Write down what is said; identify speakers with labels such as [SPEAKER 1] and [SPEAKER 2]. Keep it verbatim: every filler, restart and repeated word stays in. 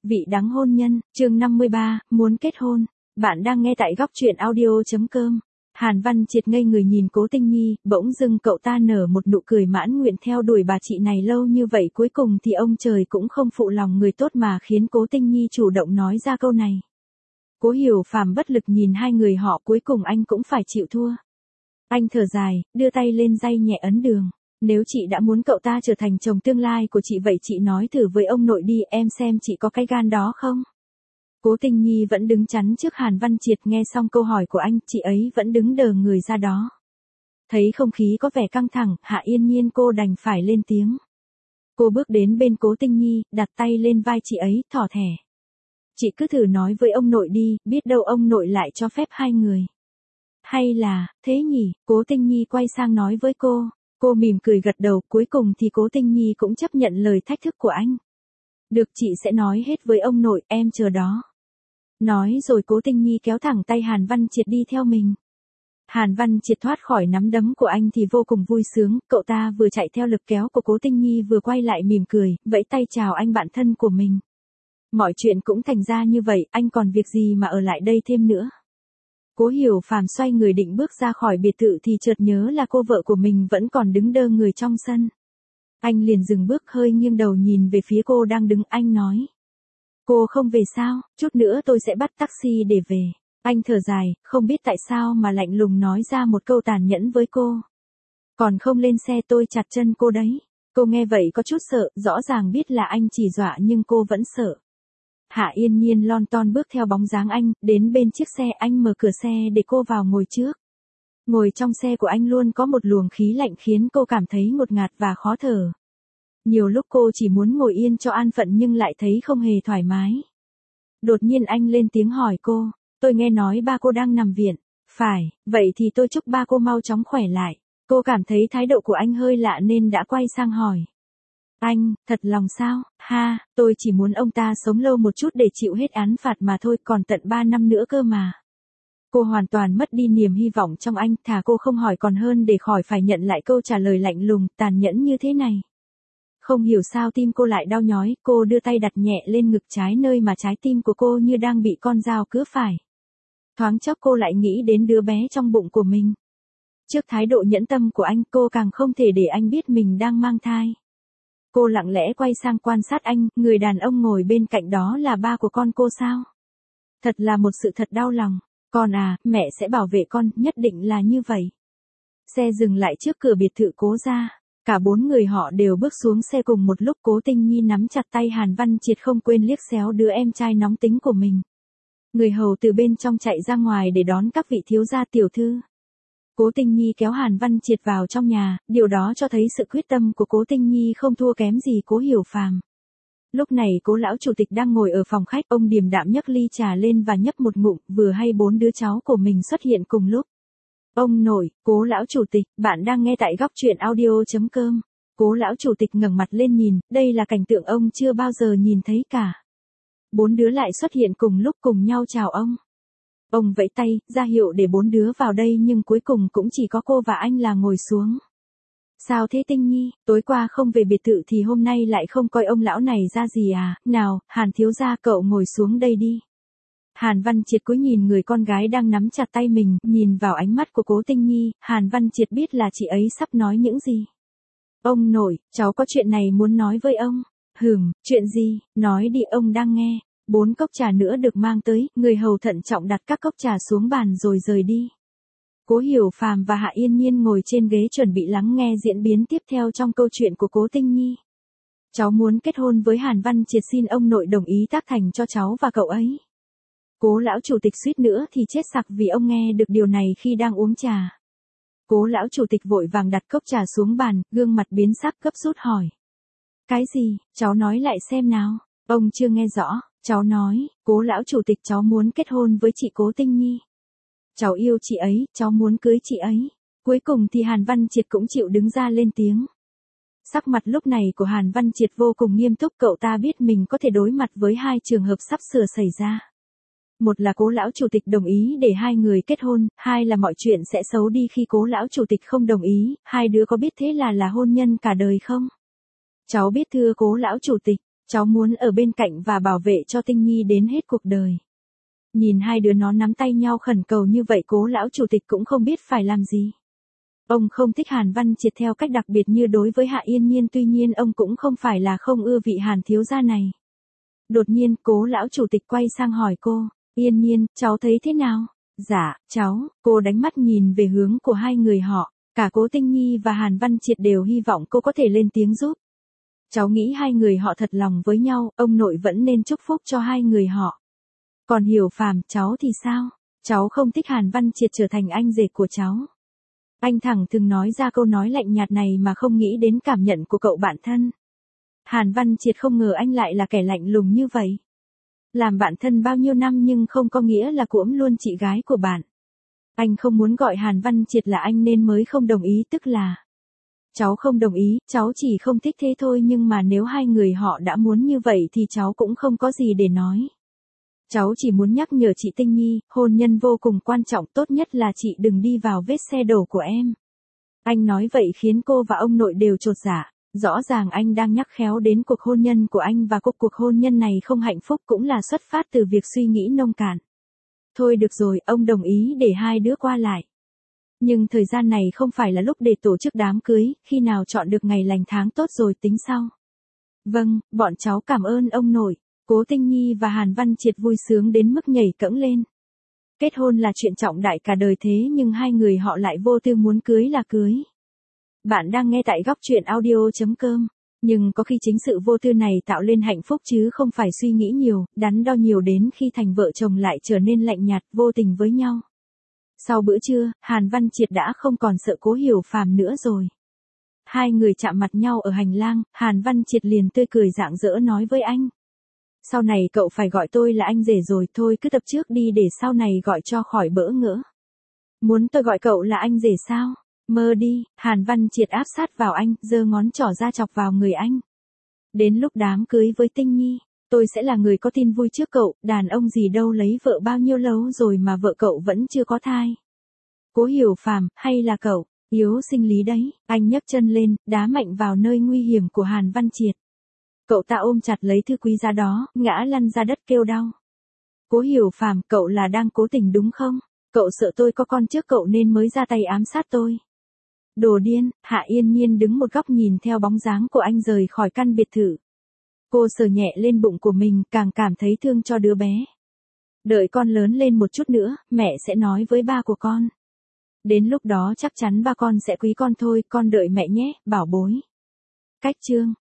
[SPEAKER 1] Vị đắng hôn nhân, chương năm mươi ba, muốn kết hôn. Bạn đang nghe tại góc truyện audio chấm com. Hàn Văn Triệt ngây người nhìn Cố Tinh Nhi, bỗng dưng cậu ta nở một nụ cười mãn nguyện theo đuổi bà chị này lâu như vậy, cuối cùng thì ông trời cũng không phụ lòng người tốt mà khiến Cố Tinh Nhi chủ động nói ra câu này. Cố Hiểu Phàm bất lực nhìn hai người họ, cuối cùng anh cũng phải chịu thua. Anh thở dài, đưa tay lên day nhẹ ấn đường. Nếu chị đã muốn cậu ta trở thành chồng tương lai của chị vậy chị nói thử với ông nội đi, em xem chị có cái gan đó không? Cố Tinh Nhi vẫn đứng chắn trước Hàn Văn Triệt, nghe xong câu hỏi của anh, chị ấy vẫn đứng đờ người ra đó. Thấy không khí có vẻ căng thẳng, Hạ Yên Nhiên cô đành phải lên tiếng. Cô bước đến bên Cố Tinh Nhi, đặt tay lên vai chị ấy, thỏ thẻ. Chị cứ thử nói với ông nội đi, biết đâu ông nội lại cho phép hai người. Hay là, thế nhỉ, Cố Tinh Nhi quay sang nói với cô. Cô mỉm cười gật đầu, cuối cùng thì Cố Tinh Nhi cũng chấp nhận lời thách thức của anh. Được, chị sẽ nói hết với ông nội, em chờ đó. Nói rồi Cố Tinh Nhi kéo thẳng tay Hàn Văn Triệt đi theo mình. Hàn Văn Triệt thoát khỏi nắm đấm của anh thì vô cùng vui sướng, cậu ta vừa chạy theo lực kéo của Cố Tinh Nhi vừa quay lại mỉm cười, vẫy tay chào anh bạn thân của mình. Mọi chuyện cũng thành ra như vậy, anh còn việc gì mà ở lại đây thêm nữa. Cố Hiểu Phàm xoay người định bước ra khỏi biệt thự thì chợt nhớ là cô vợ của mình vẫn còn đứng đơ người trong sân. Anh liền dừng bước, hơi nghiêng đầu nhìn về phía cô đang đứng, anh nói. Cô không về sao, chút nữa tôi sẽ bắt taxi để về. Anh thở dài, không biết tại sao mà lạnh lùng nói ra một câu tàn nhẫn với cô. Còn không lên xe tôi chặt chân cô đấy. Cô nghe vậy có chút sợ, rõ ràng biết là anh chỉ dọa nhưng cô vẫn sợ. Hạ Yên Nhiên lon ton bước theo bóng dáng anh, đến bên chiếc xe, anh mở cửa xe để cô vào ngồi trước. Ngồi trong xe của anh luôn có một luồng khí lạnh khiến cô cảm thấy ngột ngạt và khó thở. Nhiều lúc cô chỉ muốn ngồi yên cho an phận nhưng lại thấy không hề thoải mái. Đột nhiên anh lên tiếng hỏi cô, tôi nghe nói ba cô đang nằm viện. Phải, vậy thì tôi chúc ba cô mau chóng khỏe lại. Cô cảm thấy thái độ của anh hơi lạ nên đã quay sang hỏi. Anh, thật lòng sao? Ha, tôi chỉ muốn ông ta sống lâu một chút để chịu hết án phạt mà thôi, còn tận ba năm nữa cơ mà. Cô hoàn toàn mất đi niềm hy vọng trong anh, thà cô không hỏi còn hơn để khỏi phải nhận lại câu trả lời lạnh lùng, tàn nhẫn như thế này. Không hiểu sao tim cô lại đau nhói, cô đưa tay đặt nhẹ lên ngực trái nơi mà trái tim của cô như đang bị con dao cứa phải. Thoáng chốc cô lại nghĩ đến đứa bé trong bụng của mình. Trước thái độ nhẫn tâm của anh, cô càng không thể để anh biết mình đang mang thai. Cô lặng lẽ quay sang quan sát anh, người đàn ông ngồi bên cạnh đó là ba của con cô sao? Thật là một sự thật đau lòng. Con à, mẹ sẽ bảo vệ con, nhất định là như vậy. Xe dừng lại trước cửa biệt thự Cố gia. Cả bốn người họ đều bước xuống xe cùng một lúc. Cố Tinh Nhi nắm chặt tay Hàn Văn Triệt, không quên liếc xéo đứa em trai nóng tính của mình. Người hầu từ bên trong chạy ra ngoài để đón các vị thiếu gia tiểu thư. Cố Tinh Nhi kéo Hàn Văn Triệt vào trong nhà, điều đó cho thấy sự quyết tâm của Cố Tinh Nhi không thua kém gì Cố Hiểu Phàm. Lúc này Cố lão chủ tịch đang ngồi ở phòng khách, ông điềm đạm nhấc ly trà lên và nhấp một ngụm, vừa hay bốn đứa cháu của mình xuất hiện cùng lúc. Ông nội, Cố lão chủ tịch, bạn đang nghe tại góc truyện audio chấm com. Cố lão chủ tịch ngẩng mặt lên nhìn, đây là cảnh tượng ông chưa bao giờ nhìn thấy cả. Bốn đứa lại xuất hiện cùng lúc cùng nhau chào ông. Ông vẫy tay, ra hiệu để bốn đứa vào đây nhưng cuối cùng cũng chỉ có cô và anh là ngồi xuống. Sao thế Tinh Nhi, tối qua không về biệt thự thì hôm nay lại không coi ông lão này ra gì à, nào, Hàn thiếu gia cậu ngồi xuống đây đi. Hàn Văn Triệt cúi nhìn người con gái đang nắm chặt tay mình, nhìn vào ánh mắt của Cố Tinh Nhi, Hàn Văn Triệt biết là chị ấy sắp nói những gì. Ông nội, cháu có chuyện này muốn nói với ông. Hừm, chuyện gì, nói đi, ông đang nghe. Bốn cốc trà nữa được mang tới, người hầu thận trọng đặt các cốc trà xuống bàn rồi rời đi. Cố Hiểu Phàm và Hạ Yên Nhiên ngồi trên ghế chuẩn bị lắng nghe diễn biến tiếp theo trong câu chuyện của Cố Tinh Nhi. Cháu muốn kết hôn với Hàn Văn Triệt, xin ông nội đồng ý tác thành cho cháu và cậu ấy. Cố lão chủ tịch suýt nữa thì chết sặc vì ông nghe được điều này khi đang uống trà. Cố lão chủ tịch vội vàng đặt cốc trà xuống bàn, gương mặt biến sắc gấp rút hỏi. Cái gì, cháu nói lại xem nào. Ông chưa nghe rõ. Cháu nói, Cố lão chủ tịch, cháu muốn kết hôn với chị Cố Tinh Nhi. Cháu yêu chị ấy, cháu muốn cưới chị ấy. Cuối cùng thì Hàn Văn Triệt cũng chịu đứng ra lên tiếng. Sắc mặt lúc này của Hàn Văn Triệt vô cùng nghiêm túc, cậu ta biết mình có thể đối mặt với hai trường hợp sắp sửa xảy ra. Một là Cố lão chủ tịch đồng ý để hai người kết hôn, hai là mọi chuyện sẽ xấu đi khi Cố lão chủ tịch không đồng ý, hai đứa có biết thế là là hôn nhân cả đời không? Cháu biết thưa Cố lão chủ tịch. Cháu muốn ở bên cạnh và bảo vệ cho Tinh Nhi đến hết cuộc đời. Nhìn hai đứa nó nắm tay nhau khẩn cầu như vậy, Cố lão chủ tịch cũng không biết phải làm gì. Ông không thích Hàn Văn Triệt theo cách đặc biệt như đối với Hạ Yên Nhiên, tuy nhiên ông cũng không phải là không ưa vị Hàn thiếu gia này. Đột nhiên, Cố lão chủ tịch quay sang hỏi cô, Yên Nhiên, cháu thấy thế nào? Dạ, cháu, cô đánh mắt nhìn về hướng của hai người họ, cả Cố Tinh Nhi và Hàn Văn Triệt đều hy vọng cô có thể lên tiếng giúp. Cháu nghĩ hai người họ thật lòng với nhau, ông nội vẫn nên chúc phúc cho hai người họ. Còn Hiểu Phàm, cháu thì sao? Cháu không thích Hàn Văn Triệt trở thành anh rể của cháu. Anh thẳng thừng nói ra câu nói lạnh nhạt này mà không nghĩ đến cảm nhận của cậu bạn thân. Hàn Văn Triệt không ngờ anh lại là kẻ lạnh lùng như vậy. Làm bạn thân bao nhiêu năm nhưng không có nghĩa là cuỗm luôn chị gái của bạn. Anh không muốn gọi Hàn Văn Triệt là anh nên mới không đồng ý, tức là... Cháu không đồng ý, cháu chỉ không thích thế thôi, nhưng mà nếu hai người họ đã muốn như vậy thì cháu cũng không có gì để nói. Cháu chỉ muốn nhắc nhở chị Tinh Nhi, hôn nhân vô cùng quan trọng, tốt nhất là chị đừng đi vào vết xe đổ của em. Anh nói vậy khiến cô và ông nội đều chột dạ. Rõ ràng anh đang nhắc khéo đến cuộc hôn nhân của anh và cuộc cuộc hôn nhân này không hạnh phúc cũng là xuất phát từ việc suy nghĩ nông cạn. Thôi được rồi, ông đồng ý để hai đứa qua lại. Nhưng thời gian này không phải là lúc để tổ chức đám cưới, khi nào chọn được ngày lành tháng tốt rồi tính sau. Vâng, bọn cháu cảm ơn ông nội. Cố Tinh Nhi và Hàn Văn Triệt vui sướng đến mức nhảy cẫng lên. Kết hôn là chuyện trọng đại cả đời thế nhưng hai người họ lại vô tư muốn cưới là cưới. Bạn đang nghe tại góc truyện audio chấm com. Nhưng có khi chính sự vô tư này tạo lên hạnh phúc chứ không phải suy nghĩ nhiều, đắn đo nhiều đến khi thành vợ chồng lại trở nên lạnh nhạt, vô tình với nhau. Sau bữa trưa, Hàn Văn Triệt đã không còn sợ Cố Hiểu Phàm nữa rồi. Hai người chạm mặt nhau ở hành lang, Hàn Văn Triệt liền tươi cười rạng rỡ nói với anh. Sau này cậu phải gọi tôi là anh rể rồi, thôi cứ tập trước đi để sau này gọi cho khỏi bỡ ngỡ. Muốn tôi gọi cậu là anh rể sao? Mơ đi, Hàn Văn Triệt áp sát vào anh, giơ ngón trỏ ra chọc vào người anh. Đến lúc đám cưới với Tinh Nhi, tôi sẽ là người có tin vui trước cậu, đàn ông gì đâu lấy vợ bao nhiêu lâu rồi mà vợ cậu vẫn chưa có thai. Cố Hiểu Phàm, hay là cậu, yếu sinh lý đấy, anh nhấc chân lên, đá mạnh vào nơi nguy hiểm của Hàn Văn Triệt. Cậu ta ôm chặt lấy thứ quý giá đó, ngã lăn ra đất kêu đau. Cố Hiểu Phàm, cậu là đang cố tình đúng không? Cậu sợ tôi có con trước cậu nên mới ra tay ám sát tôi. Đồ điên, Hạ Yên Nhiên đứng một góc nhìn theo bóng dáng của anh rời khỏi căn biệt thự. Cô sờ nhẹ lên bụng của mình, càng cảm thấy thương cho đứa bé. Đợi con lớn lên một chút nữa, mẹ sẽ nói với ba của con. Đến lúc đó chắc chắn ba con sẽ quý con thôi, con đợi mẹ nhé, bảo bối. Cách chương